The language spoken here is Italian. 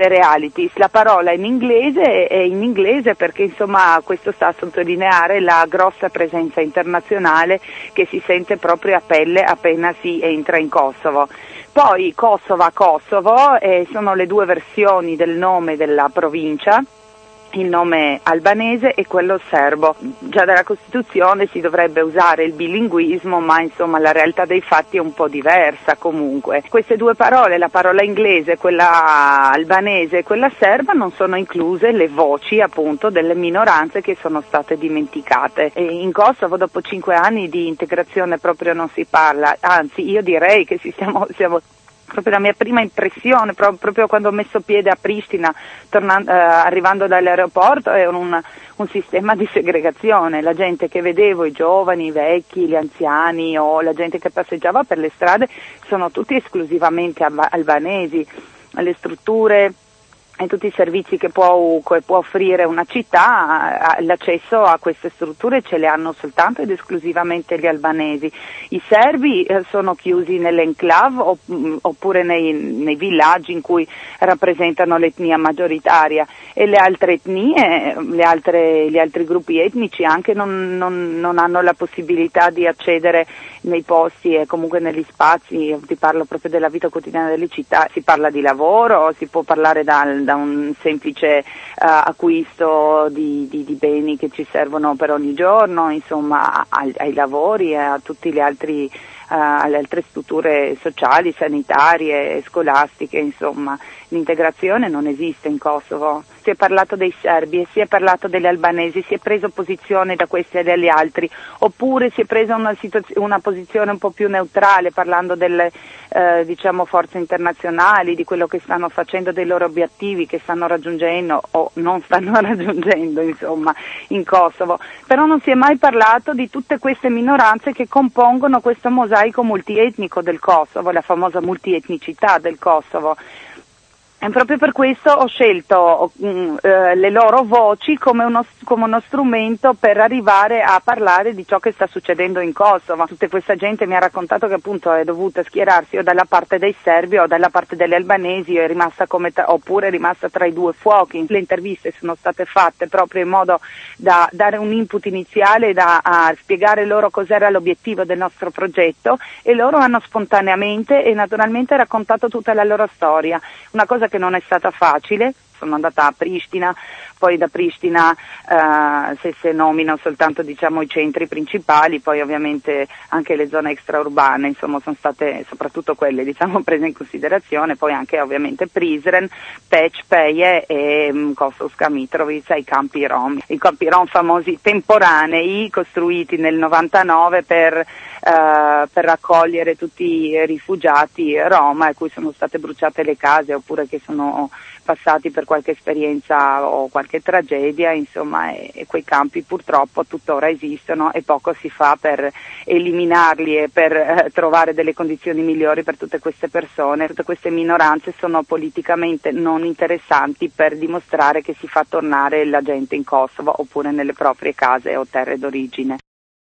le realities. La parola in inglese è in inglese perché insomma questo sta a sottolineare la grossa presenza internazionale che si sente proprio a pelle appena si entra in Kosovo. Poi Kosovo sono le due versioni del nome della provincia, il nome albanese e quello serbo. Già dalla Costituzione si dovrebbe usare il bilinguismo, ma insomma la realtà dei fatti è un po' diversa comunque. Queste due parole, la parola inglese, quella albanese e quella serba, non sono incluse le voci appunto delle minoranze che sono state dimenticate. E in Kosovo dopo 5 anni di integrazione proprio non si parla, anzi io direi che siamo proprio la mia prima impressione, proprio quando ho messo piede a Pristina, arrivando dall'aeroporto, è un sistema di segregazione. La gente che vedevo, i giovani, i vecchi, gli anziani o la gente che passeggiava per le strade, sono tutti esclusivamente albanesi. Le strutture e tutti i servizi che può offrire una città, l'accesso a queste strutture ce le hanno soltanto ed esclusivamente gli albanesi. I serbi sono chiusi nell'enclave oppure nei villaggi in cui rappresentano l'etnia maggioritaria, e le altre etnie, gli altri gruppi etnici anche non hanno la possibilità di accedere nei posti e comunque negli spazi. Ti parlo proprio della vita quotidiana delle città, si parla di lavoro, si può parlare da un semplice acquisto di beni che ci servono per ogni giorno, insomma ai lavori e a tutti gli altri alle altre strutture sociali, sanitarie, scolastiche, insomma l'integrazione non esiste in Kosovo. Si è parlato dei serbi e si è parlato degli albanesi, si è preso posizione da questi e dagli altri, oppure si è presa una posizione un po' più neutrale parlando delle forze internazionali, di quello che stanno facendo, dei loro obiettivi che stanno raggiungendo o non stanno raggiungendo insomma in Kosovo, però non si è mai parlato di tutte queste minoranze che compongono questo mosaico multietnico del Kosovo, la famosa multietnicità del Kosovo. E proprio per questo ho scelto le loro voci come uno strumento per arrivare a parlare di ciò che sta succedendo in Kosovo. Tutta questa gente mi ha raccontato che appunto è dovuta schierarsi o dalla parte dei serbi o dalla parte degli albanesi, o è rimasta oppure è rimasta tra i due fuochi. Le interviste sono state fatte proprio in modo da dare un input iniziale, a spiegare loro cos'era l'obiettivo del nostro progetto, e loro hanno spontaneamente e naturalmente raccontato tutta la loro storia. Una cosa che non è stata facile. Sono andata a Pristina, poi da Pristina se nomino soltanto i centri principali, poi ovviamente anche le zone extraurbane, insomma sono state soprattutto quelle prese in considerazione, poi anche ovviamente Prizren, Peć, Peje e Kosovska Mitrovica, i campi rom famosi temporanei costruiti nel 99 per raccogliere tutti i rifugiati rom a cui sono state bruciate le case oppure che sono passati per qualche esperienza o qualche tragedia, insomma, e quei campi purtroppo tuttora esistono e poco si fa per eliminarli e per trovare delle condizioni migliori per tutte queste persone. Tutte queste minoranze sono politicamente non interessanti per dimostrare che si fa tornare la gente in Kosovo oppure nelle proprie case o terre d'origine.